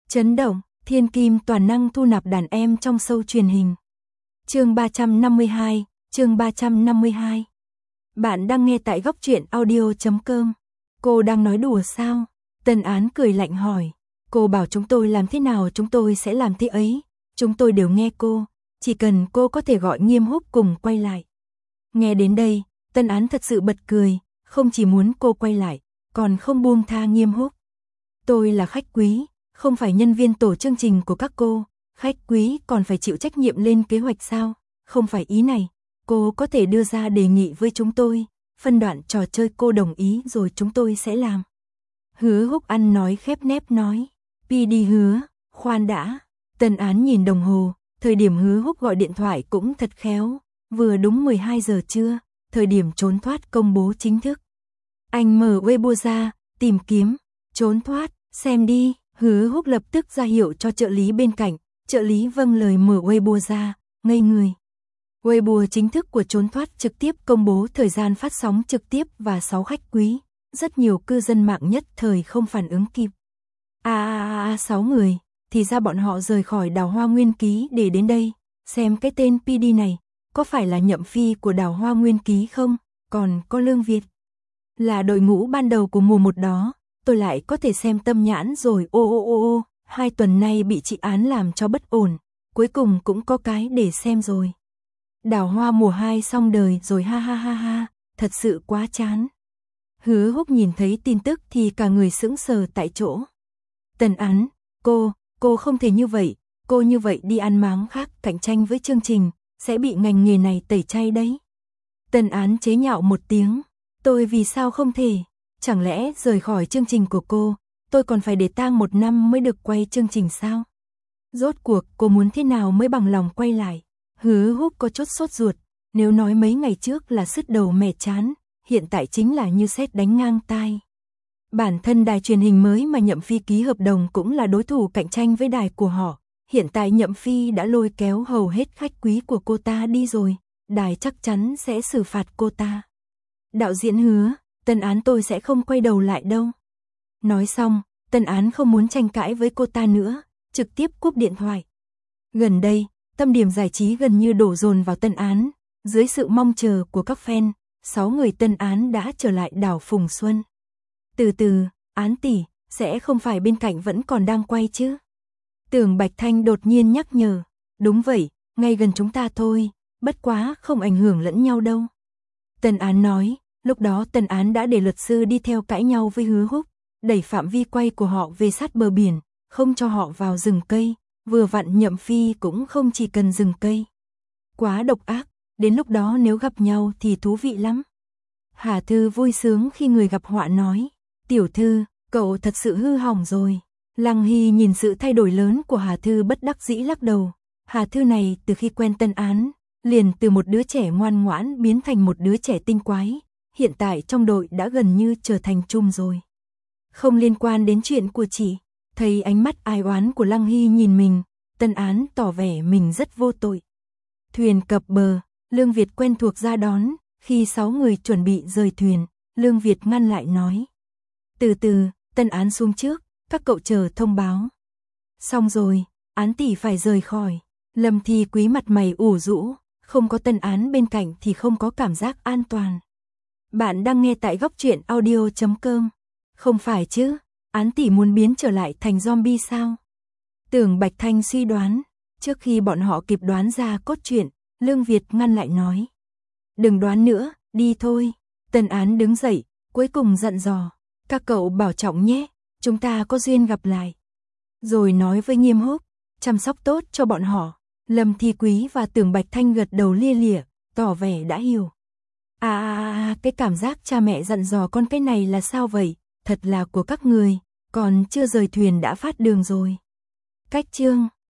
Chấn động, thiên kim toàn năng thu nạp đàn em trong show truyền hình. Chương 352, chương 352. Bạn đang nghe tại góc truyện audio.com. Cô đang nói đùa sao? Tân Án cười lạnh hỏi. Cô bảo chúng tôi làm thế nào chúng tôi sẽ làm thế ấy. Chúng tôi đều nghe cô, chỉ cần cô có thể gọi Nghiêm Húc cùng quay lại. Nghe đến đây, Tân Án thật sự bật cười, không chỉ muốn cô quay lại, còn không buông tha Nghiêm Húc. Tôi là khách quý, không phải nhân viên tổ chương trình của các cô, khách quý còn phải chịu trách nhiệm lên kế hoạch sao? Không phải ý này, cô có thể đưa ra đề nghị với chúng tôi, phân đoạn trò chơi cô đồng ý rồi chúng tôi sẽ làm. Hứa Húc ăn nói khép nép nói, PD Hứa, khoan đã. Tân Án nhìn đồng hồ, thời điểm Hứa Húc gọi điện thoại cũng thật khéo, vừa đúng 12 giờ trưa, thời điểm trốn thoát công bố chính thức. Anh mở Weibo ra, tìm kiếm, trốn thoát, xem đi. Hứa Húc lập tức ra hiệu cho trợ lý bên cạnh, trợ lý vâng lời mở Weibo ra, ngây người. Weibo chính thức của trốn thoát trực tiếp công bố thời gian phát sóng trực tiếp và 6 khách quý, rất nhiều cư dân mạng nhất thời không phản ứng kịp. 6 người, thì ra bọn họ rời khỏi Đào Hoa Nguyên Ký để đến đây, xem cái tên PD này, có phải là Nhậm Phi của Đào Hoa Nguyên Ký không, còn có Lương Việt. Là đội ngũ ban đầu của mùa 1 đó. Tôi lại có thể xem tâm nhãn rồi. 2 tuần nay bị chị Án làm cho bất ổn, cuối cùng cũng có cái để xem rồi. Đào Hoa mùa 2 xong đời rồi, ha, thật sự quá chán. Hứa Húc nhìn thấy tin tức thì cả người sững sờ tại chỗ. Tân Án, cô không thể như vậy, cô như vậy đi ăn máng khác cạnh tranh với chương trình, sẽ bị ngành nghề này tẩy chay đấy. Tân Án chế nhạo một tiếng, tôi vì sao không thể? Chẳng lẽ rời khỏi chương trình của cô, tôi còn phải để tang 1 năm mới được quay chương trình sao? Rốt cuộc cô muốn thế nào mới bằng lòng quay lại? Hứa Húc có chút sốt ruột, nếu nói mấy ngày trước là sứt đầu mẻ chán, hiện tại chính là như sét đánh ngang tai. Bản thân đài truyền hình mới mà Nhậm Phi ký hợp đồng cũng là đối thủ cạnh tranh với đài của họ, hiện tại Nhậm Phi đã lôi kéo hầu hết khách quý của cô ta đi rồi, đài chắc chắn sẽ xử phạt cô ta. Đạo diễn Hứa, Tân Án tôi sẽ không quay đầu lại đâu. Nói xong, Tân Án không muốn tranh cãi với cô ta nữa, trực tiếp cúp điện thoại. Gần đây, tâm điểm giải trí gần như đổ dồn vào Tân Án, dưới sự mong chờ của các fan, 6 người Tân Án đã trở lại đảo Phùng Xuân. Từ từ, Án tỷ, sẽ không phải bên cạnh vẫn còn đang quay chứ? Tưởng Bạch Thanh đột nhiên nhắc nhở, đúng vậy, ngay gần chúng ta thôi, bất quá không ảnh hưởng lẫn nhau đâu. Tân Án nói. Lúc đó Tân Án đã để luật sư đi theo cãi nhau với Hứa Húc, đẩy phạm vi quay của họ về sát bờ biển, không cho họ vào rừng cây, vừa vặn Nhậm Phi cũng không chỉ cần rừng cây. Quá độc ác, đến lúc đó nếu gặp nhau thì thú vị lắm. Hà Thư vui sướng khi người gặp họa nói, tiểu thư, cậu thật sự hư hỏng rồi. Lăng Hy nhìn sự thay đổi lớn của Hà Thư bất đắc dĩ lắc đầu. Hà Thư này từ khi quen Tân Án, liền từ một đứa trẻ ngoan ngoãn biến thành một đứa trẻ tinh quái. Hiện tại trong đội đã gần như trở thành chung rồi. Không liên quan đến chuyện của chị, thấy ánh mắt ai oán của Lăng Hy nhìn mình, Tân Án tỏ vẻ mình rất vô tội. Thuyền cập bờ, Lương Việt quen thuộc ra đón, khi 6 người chuẩn bị rời thuyền, Lương Việt ngăn lại nói. Từ từ, Tân Án xuống trước, các cậu chờ thông báo. Xong rồi, Án tỷ phải rời khỏi. Lâm Thi Quý mặt mày ủ rũ, không có Tân Án bên cạnh thì không có cảm giác an toàn. Bạn đang nghe tại góc truyện audio.com. Không phải chứ, Án tỷ muốn biến trở lại thành zombie sao? Tưởng Bạch Thanh suy đoán, trước khi bọn họ kịp đoán ra cốt truyện, Lương Việt ngăn lại nói. Đừng đoán nữa, đi thôi. Tân Án đứng dậy, cuối cùng dặn dò. Các cậu bảo trọng nhé, chúng ta có duyên gặp lại. Rồi nói với Nghiêm Húc, chăm sóc tốt cho bọn họ. Lâm Thi Quý và Tưởng Bạch Thanh gật đầu lia lịa, tỏ vẻ đã hiểu. Cái cảm giác cha mẹ dặn dò con cái này là sao vậy? Thật là của các người, còn chưa rời thuyền đã phát đường rồi. Cách chương